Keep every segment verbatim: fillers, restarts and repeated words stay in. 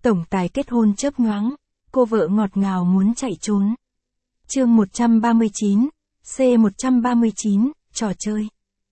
Tổng tài kết hôn chớp nhoáng, cô vợ ngọt ngào muốn chạy trốn. Chương một trăm ba mươi chín, C một trăm ba mươi chín, trò chơi.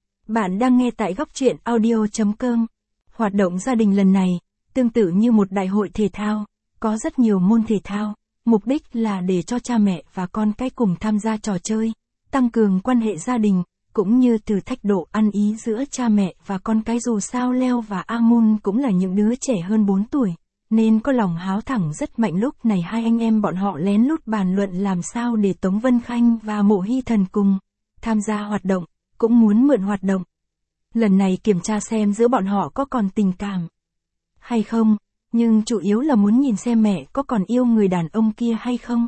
Bạn đang nghe tại góc truyện audio chấm com. Hoạt động gia đình lần này, tương tự như một đại hội thể thao, có rất nhiều môn thể thao, mục đích là để cho cha mẹ và con cái cùng tham gia trò chơi, tăng cường quan hệ gia đình, cũng như thử thách độ ăn ý giữa cha mẹ và con cái. Dù sao Leo và Amun cũng là những đứa trẻ hơn bốn tuổi, nên có lòng háo thẳng rất mạnh. Lúc này hai anh em bọn họ lén lút bàn luận làm sao để Tống Vân Khanh và Mộ Hy Thần cùng tham gia hoạt động, cũng muốn mượn hoạt động. Lần này kiểm tra xem giữa bọn họ có còn tình cảm hay không, nhưng chủ yếu là muốn nhìn xem mẹ có còn yêu người đàn ông kia hay không.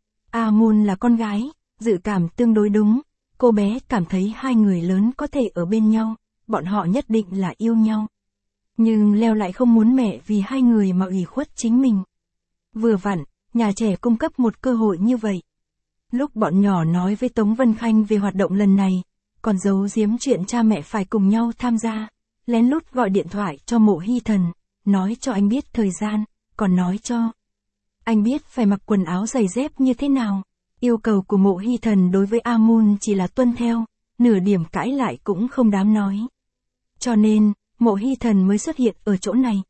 Amun là con gái, dự cảm tương đối đúng, cô bé cảm thấy hai người lớn có thể ở bên nhau, bọn họ nhất định là yêu nhau. Nhưng Leo lại không muốn mẹ vì hai người mà ủy khuất chính mình. Vừa vặn, nhà trẻ cung cấp một cơ hội như vậy. Lúc bọn nhỏ nói với Tống Vân Khanh về hoạt động lần này, còn giấu giếm chuyện cha mẹ phải cùng nhau tham gia, lén lút gọi điện thoại cho Mộ Hy Thần, nói cho anh biết thời gian, còn nói cho anh biết phải mặc quần áo giày dép như thế nào. Yêu cầu của Mộ Hy Thần đối với Amun chỉ là tuân theo, nửa điểm cãi lại cũng không dám nói. Cho nên, Mộ Hy Thần mới xuất hiện ở chỗ này.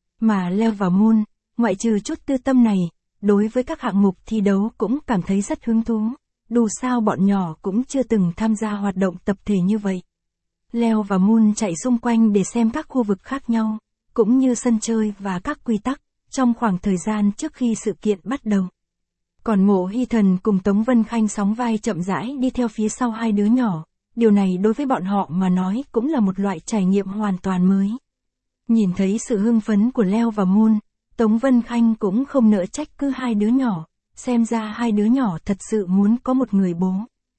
Mà Leo và Moon, ngoại trừ chút tư tâm này, đối với các hạng mục thi đấu cũng cảm thấy rất hứng thú. Dù sao bọn nhỏ cũng chưa từng tham gia hoạt động tập thể như vậy. Leo và Moon chạy xung quanh để xem các khu vực khác nhau, cũng như sân chơi và các quy tắc, trong khoảng thời gian trước khi sự kiện bắt đầu. Còn Mộ Hy Thần cùng Tống Vân Khanh sóng vai chậm rãi đi theo phía sau hai đứa nhỏ. Điều này đối với bọn họ mà nói cũng là một loại trải nghiệm hoàn toàn mới. Nhìn thấy sự hưng phấn của Leo và Moon, Tống Vân Khanh cũng không nỡ trách cứ hai đứa nhỏ, xem ra hai đứa nhỏ thật sự muốn có một người bố.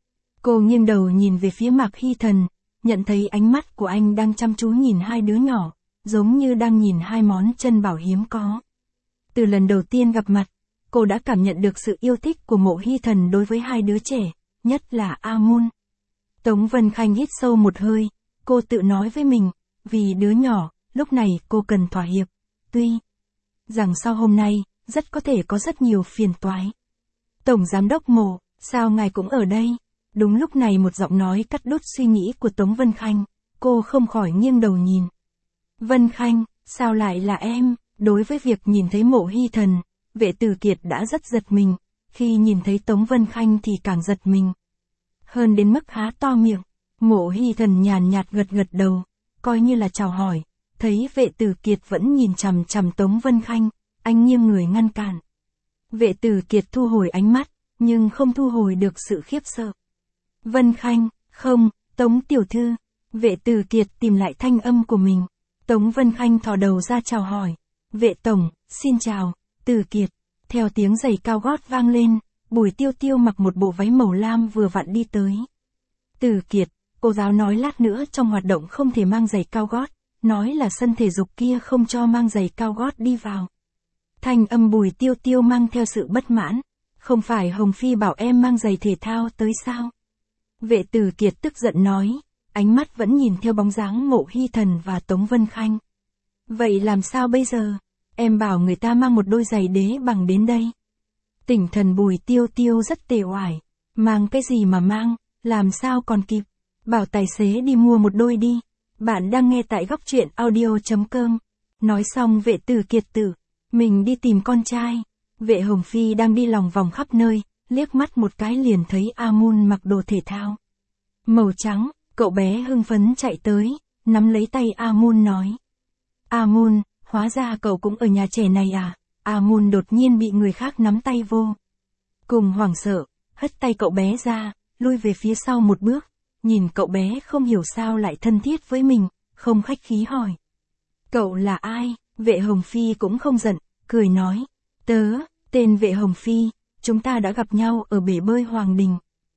Cô nghiêng đầu nhìn về phía Mạc Hy Thần, nhận thấy ánh mắt của anh đang chăm chú nhìn hai đứa nhỏ, giống như đang nhìn hai món chân bảo hiếm có. Từ lần đầu tiên gặp mặt, cô đã cảm nhận được sự yêu thích của Mộ Hy Thần đối với hai đứa trẻ, nhất là Amun. Tống Vân Khanh hít sâu một hơi, cô tự nói với mình, vì đứa nhỏ, lúc này cô cần thỏa hiệp, tuy rằng sau hôm nay, rất có thể có rất nhiều phiền toái. Tổng Giám đốc Mộ, sao ngài cũng ở đây? Đúng lúc này một giọng nói cắt đứt suy nghĩ của Tống Vân Khanh, cô không khỏi nghiêng đầu nhìn. Vân Khanh, sao lại là em? Đối với việc nhìn thấy Mộ Hy Thần, Vệ Tử Kiệt đã rất giật mình, khi nhìn thấy Tống Vân Khanh thì càng giật mình. Hơn đến mức há to miệng, Mộ Hy Thần nhàn nhạt gật gật đầu, coi như là chào hỏi, thấy Vệ Tử Kiệt vẫn nhìn chằm chằm Tống Vân Khanh, anh nghiêng người ngăn cản. Vệ Tử Kiệt thu hồi ánh mắt, nhưng không thu hồi được sự khiếp sợ. Vân Khanh, không, Tống tiểu thư. Vệ Tử Kiệt tìm lại thanh âm của mình. Tống Vân Khanh thò đầu ra chào hỏi. Vệ tổng, xin chào, Tử Kiệt. Theo tiếng giày cao gót vang lên, Bùi Tiêu Tiêu mặc một bộ váy màu lam vừa vặn đi tới. Tử Kiệt, cô giáo nói lát nữa trong hoạt động không thể mang giày cao gót, nói là sân thể dục kia không cho mang giày cao gót đi vào. Thanh âm Bùi Tiêu Tiêu mang theo sự bất mãn, không phải Hồng Phi bảo em mang giày thể thao tới sao? Vệ Tử Kiệt tức giận nói, ánh mắt vẫn nhìn theo bóng dáng Mộ Hy Thần và Tống Vân Khanh. Vậy làm sao bây giờ? Em bảo người ta mang một đôi giày đế bằng đến đây. Tỉnh thần Bùi Tiêu Tiêu rất tề oải, mang cái gì mà mang, làm sao còn kịp, bảo tài xế đi mua một đôi đi. Bạn đang nghe tại góc truyện audio chấm com. Nói xong Vệ Tử Kiệt tự mình đi tìm con trai. Vệ Hồng Phi đang đi lòng vòng khắp nơi, liếc mắt một cái liền thấy Amun mặc đồ thể thao màu trắng, cậu bé hưng phấn chạy tới, nắm lấy tay Amun nói. Amun, hóa ra cậu cũng ở nhà trẻ này à? Amun đột nhiên bị người khác nắm tay vô cùng hoảng sợ, hất tay cậu bé ra, lui về phía sau một bước, nhìn cậu bé không hiểu sao lại thân thiết với mình, không khách khí hỏi. Cậu là ai? Vệ Hồng Phi cũng không giận, cười nói. Tớ, tên Vệ Hồng Phi, chúng ta đã gặp nhau ở bể bơi Hoàng Đình.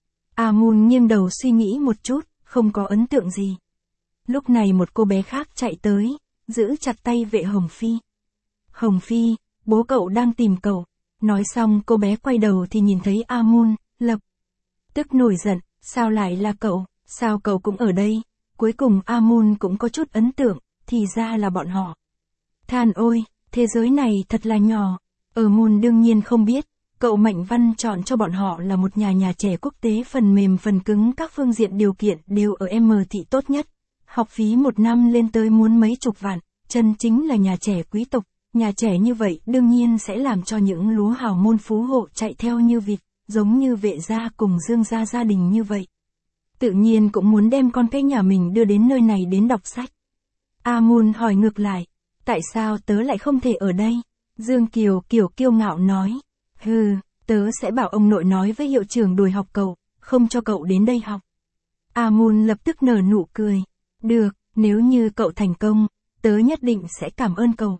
Amun nghiêng đầu suy nghĩ một chút, không có ấn tượng gì. Lúc này một cô bé khác chạy tới, giữ chặt tay Vệ Hồng Phi. Hồng Phi, bố cậu đang tìm cậu. Nói xong cô bé quay đầu thì nhìn thấy Amun, lập tức nổi giận, sao lại là cậu, sao cậu cũng ở đây? Cuối cùng Amun cũng có chút ấn tượng, thì ra là bọn họ. Than ôi, Thế giới này thật là nhỏ. Ở Moon đương nhiên không biết, cậu Mạnh Văn chọn cho bọn họ là một nhà nhà trẻ quốc tế, phần mềm phần cứng các phương diện điều kiện đều ở M thị tốt nhất. Học phí một năm lên tới muốn mấy chục vạn, chân chính là nhà trẻ quý tộc. Nhà trẻ như vậy đương nhiên sẽ làm cho những lúa hào môn phú hộ chạy theo như vịt, giống như Vệ gia cùng Dương gia gia đình như vậy. Tự nhiên cũng muốn đem con cái nhà mình đưa đến nơi này đến đọc sách. A Moon hỏi ngược lại, tại sao tớ lại không thể ở đây? Dương Kiều Kiều kiêu ngạo nói, hừ, tớ sẽ bảo ông nội nói với hiệu trưởng đuổi học cậu, không cho cậu đến đây học. A Moon lập tức nở nụ cười, được, nếu như cậu thành công, tớ nhất định sẽ cảm ơn cậu.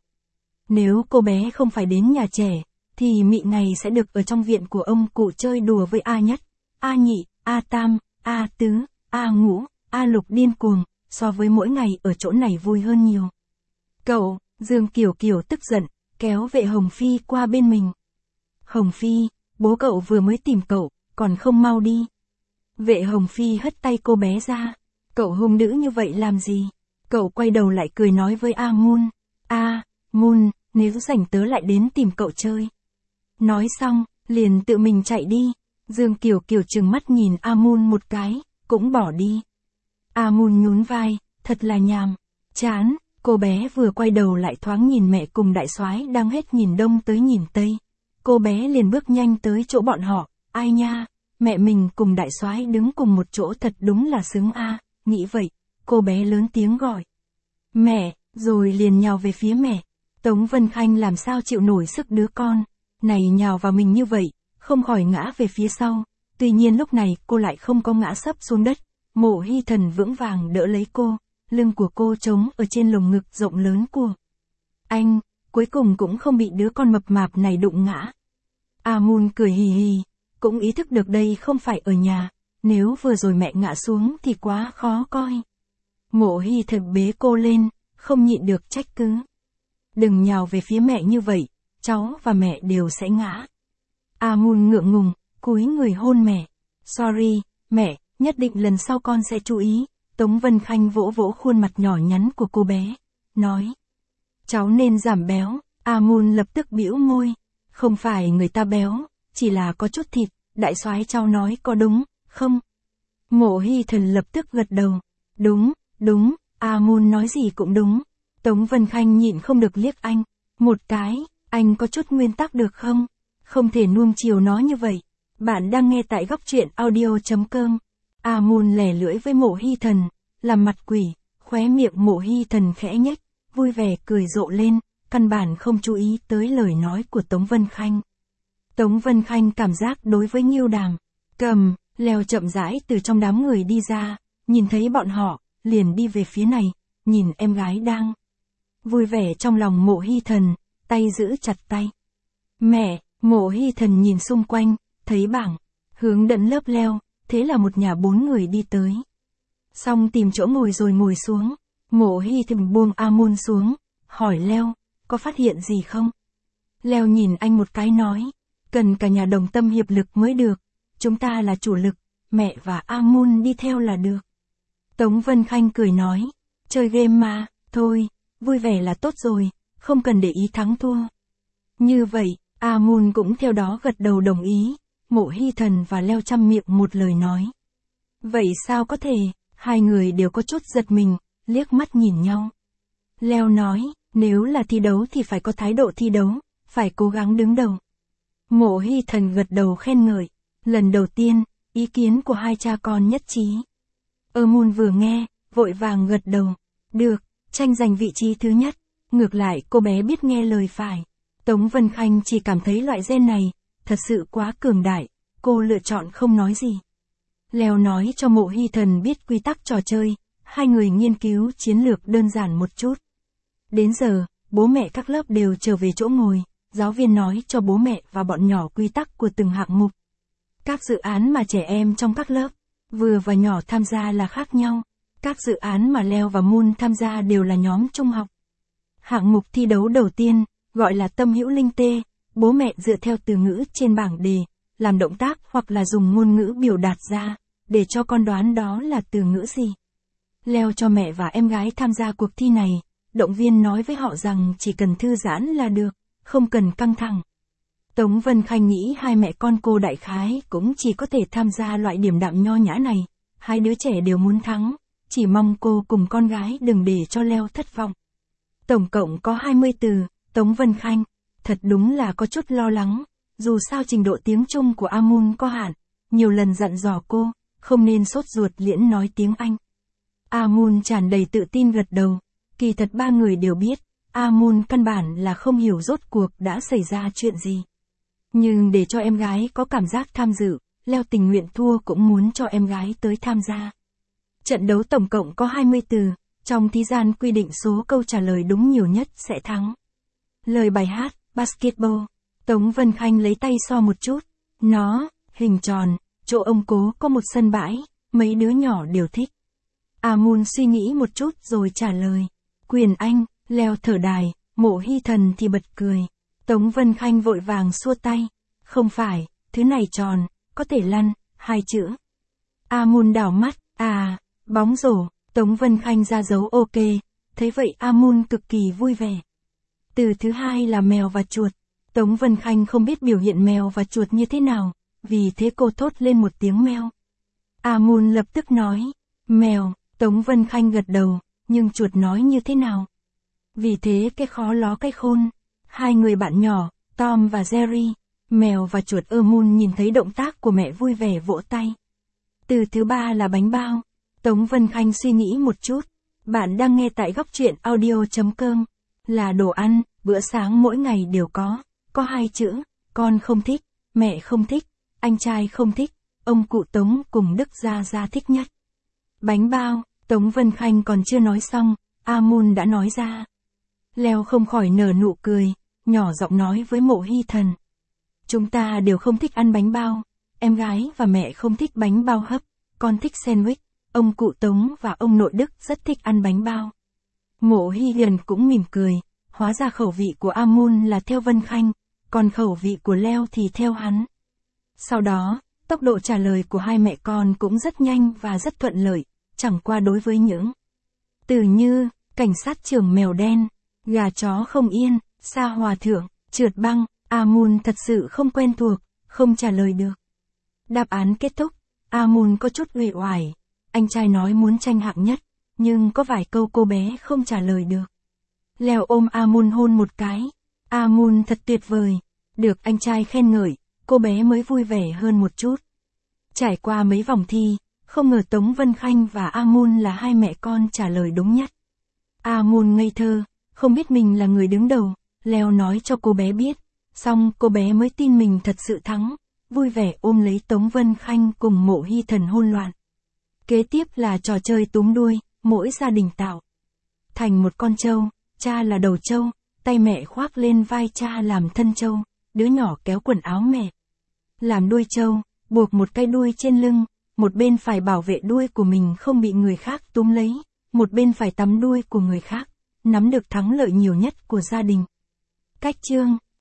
Nếu cô bé không phải đến nhà trẻ, thì mị này sẽ được ở trong viện của ông cụ chơi đùa với A nhất, A nhị, A tam, A tứ, A ngũ, A lục điên cuồng, so với mỗi ngày ở chỗ này vui hơn nhiều. Cậu, Dương Kiều Kiều tức giận, kéo Vệ Hồng Phi qua bên mình. Hồng Phi, bố cậu vừa mới tìm cậu, còn không mau đi. Vệ Hồng Phi hất tay cô bé ra, cậu hung dữ như vậy làm gì? Cậu quay đầu lại cười nói với A Moon, A, Moon, nếu rảnh tớ lại đến tìm cậu chơi. Nói xong, liền tự mình chạy đi. Dương Kiều Kiều trừng mắt nhìn A Moon một cái, cũng bỏ đi. A Moon nhún vai, thật là nhàm, chán. Cô bé vừa quay đầu lại thoáng nhìn mẹ cùng đại soái đang hết nhìn đông tới nhìn tây. Cô bé liền bước nhanh tới chỗ bọn họ, ai nha, mẹ mình cùng đại soái đứng cùng một chỗ thật đúng là xứng a. Nghĩ vậy, cô bé lớn tiếng gọi, mẹ, rồi liền nhào về phía mẹ. Tống Vân Khanh làm sao chịu nổi sức đứa con này nhào vào mình như vậy, không khỏi ngã về phía sau. Tuy nhiên lúc này cô lại không có ngã sấp xuống đất, Mộ Hy Thần vững vàng đỡ lấy cô, lưng của cô trống ở trên lồng ngực rộng lớn của anh, cuối cùng cũng không bị đứa con mập mạp này đụng ngã. A Moon cười hì hì, cũng ý thức được đây không phải ở nhà, nếu vừa rồi mẹ ngã xuống thì quá khó coi. Mộ Hy Thần bế cô lên, không nhịn được trách cứ. Đừng nhào về phía mẹ như vậy, cháu và mẹ đều sẽ ngã. A Moon ngượng ngùng, cúi người hôn mẹ. Sorry, mẹ, nhất định lần sau con sẽ chú ý. Tống Vân Khanh vỗ vỗ khuôn mặt nhỏ nhắn của cô bé, nói. Cháu nên giảm béo. A Moon lập tức bĩu môi. Không phải người ta béo, chỉ là có chút thịt, đại soái cháu nói có đúng, không? Mộ Hy Thần lập tức gật đầu. Đúng, đúng, A Moon nói gì cũng đúng. Tống Vân Khanh nhịn không được liếc anh. Một cái, anh có chút nguyên tắc được không? Không thể nuông chiều nó như vậy. Bạn đang nghe tại góc truyện audio chấm com. A Moon lẻ lưỡi với Mộ Hy Thần, làm mặt quỷ, khóe miệng Mộ Hy Thần khẽ nhếch, vui vẻ cười rộ lên, căn bản không chú ý tới lời nói của Tống Vân Khanh. Tống Vân Khanh cảm giác đối với Ngưu Đàm, Cầm, Leo chậm rãi từ trong đám người đi ra, nhìn thấy bọn họ, liền đi về phía này, nhìn em gái đang vui vẻ trong lòng Mộ Hy Thần, tay giữ chặt tay. Mẹ, Mộ Hy Thần nhìn xung quanh, thấy bảng, hướng dẫn lớp Leo, thế là một nhà bốn người đi tới. Xong tìm chỗ ngồi rồi ngồi xuống, Mộ Hy Thần buông A Moon xuống, hỏi Leo, có phát hiện gì không? Leo nhìn anh một cái nói, cần cả nhà đồng tâm hiệp lực mới được, chúng ta là chủ lực, mẹ và A Moon đi theo là được. Tống Vân Khanh cười nói, chơi game mà, thôi, vui vẻ là tốt rồi, không cần để ý thắng thua. Như vậy, A Moon cũng theo đó gật đầu đồng ý. Mộ Hy Thần và Leo chăm miệng một lời nói. Vậy sao có thể? Hai người đều có chút giật mình, liếc mắt nhìn nhau. Leo nói, nếu là thi đấu thì phải có thái độ thi đấu, phải cố gắng đứng đầu. Mộ Hy Thần gật đầu khen ngợi. Lần đầu tiên, ý kiến của hai cha con nhất trí. A Moon vừa nghe, vội vàng gật đầu. Được, tranh giành vị trí thứ nhất. Ngược lại cô bé biết nghe lời phải. Tống Vân Khanh chỉ cảm thấy loại gen này thật sự quá cường đại, cô lựa chọn không nói gì. Leo nói cho Mộ Hy Thần biết quy tắc trò chơi, hai người nghiên cứu chiến lược đơn giản một chút. Đến giờ, bố mẹ các lớp đều trở về chỗ ngồi, giáo viên nói cho bố mẹ và bọn nhỏ quy tắc của từng hạng mục. Các dự án mà trẻ em trong các lớp, vừa và nhỏ tham gia là khác nhau, các dự án mà Leo và Moon tham gia đều là nhóm trung học. Hạng mục thi đấu đầu tiên, gọi là tâm hữu linh tê. Bố mẹ dựa theo từ ngữ trên bảng đề, làm động tác hoặc là dùng ngôn ngữ biểu đạt ra, để cho con đoán đó là từ ngữ gì. Leo cho mẹ và em gái tham gia cuộc thi này, động viên nói với họ rằng chỉ cần thư giãn là được, không cần căng thẳng. Tống Vân Khanh nghĩ hai mẹ con cô đại khái cũng chỉ có thể tham gia loại điểm đạm nho nhã này, hai đứa trẻ đều muốn thắng, chỉ mong cô cùng con gái đừng để cho Leo thất vọng. Tổng cộng có hai mươi từ, Tống Vân Khanh, thật đúng là có chút lo lắng, dù sao trình độ tiếng Trung của Amun có hạn, nhiều lần dặn dò cô, không nên sốt ruột liễn nói tiếng Anh. Amun tràn đầy tự tin gật đầu, kỳ thật ba người đều biết, Amun căn bản là không hiểu rốt cuộc đã xảy ra chuyện gì. Nhưng để cho em gái có cảm giác tham dự, Leo tình nguyện thua cũng muốn cho em gái tới tham gia. Trận đấu tổng cộng có hai mươi từ, trong thi gian quy định số câu trả lời đúng nhiều nhất sẽ thắng. Lời bài hát, Basketball, Tống Vân Khanh lấy tay so một chút, nó, hình tròn, chỗ ông cố có một sân bãi, mấy đứa nhỏ đều thích. Amun suy nghĩ một chút rồi trả lời, quyền Anh, Leo thở đài, Mộ Hy Thần thì bật cười. Tống Vân Khanh vội vàng xua tay, không phải, thứ này tròn, có thể lăn, hai chữ. Amun đảo mắt, à, bóng rổ, Tống Vân Khanh ra dấu ok, thấy vậy Amun cực kỳ vui vẻ. Từ thứ hai là mèo và chuột, Tống Vân Khanh không biết biểu hiện mèo và chuột như thế nào, vì thế cô thốt lên một tiếng meo. Amun lập tức nói, mèo, Tống Vân Khanh gật đầu, nhưng chuột nói như thế nào? Vì thế cái khó ló cái khôn. Hai người bạn nhỏ, Tom và Jerry, mèo và chuột Amun nhìn thấy động tác của mẹ vui vẻ vỗ tay. Từ thứ ba là bánh bao. Tống Vân Khanh suy nghĩ một chút. Bạn đang nghe tại góc truyện audio.com. Là đồ ăn, bữa sáng mỗi ngày đều có. Có hai chữ, con không thích, mẹ không thích, anh trai không thích, ông cụ Tống cùng Đức Gia Gia thích nhất. Bánh bao, Tống Vân Khanh còn chưa nói xong, Amun đã nói ra. Leo không khỏi nở nụ cười, nhỏ giọng nói với Mộ Hy Thần. Chúng ta đều không thích ăn bánh bao, em gái và mẹ không thích bánh bao hấp, con thích sandwich, ông cụ Tống và ông nội Đức rất thích ăn bánh bao. Mộ Hy Thần cũng mỉm cười, hóa ra khẩu vị của Amun là theo Vân Khanh, còn khẩu vị của Leo thì theo hắn. Sau đó, tốc độ trả lời của hai mẹ con cũng rất nhanh và rất thuận lợi, chẳng qua đối với những từ như, cảnh sát trưởng mèo đen, gà chó không yên, sa hòa thượng, trượt băng, Amun thật sự không quen thuộc, không trả lời được. Đáp án kết thúc, Amun có chút uể oải, anh trai nói muốn tranh hạng nhất, nhưng có vài câu cô bé không trả lời được. Leo ôm Amun hôn một cái, Amun thật tuyệt vời, được anh trai khen ngợi, cô bé mới vui vẻ hơn một chút. Trải qua mấy vòng thi, không ngờ Tống Vân Khanh và Amun là hai mẹ con trả lời đúng nhất. Amun ngây thơ, không biết mình là người đứng đầu, Leo nói cho cô bé biết, xong cô bé mới tin mình thật sự thắng, vui vẻ ôm lấy Tống Vân Khanh cùng Mộ Hy Thần hôn loạn. Kế tiếp là trò chơi túm đuôi, mỗi gia đình tạo thành một con trâu, cha là đầu trâu, tay mẹ khoác lên vai cha làm thân trâu, đứa nhỏ kéo quần áo mẹ làm đuôi trâu, buộc một cái đuôi trên lưng, một bên phải bảo vệ đuôi của mình không bị người khác túm lấy, một bên phải tắm đuôi của người khác, nắm được thắng lợi nhiều nhất của gia đình. Cách chương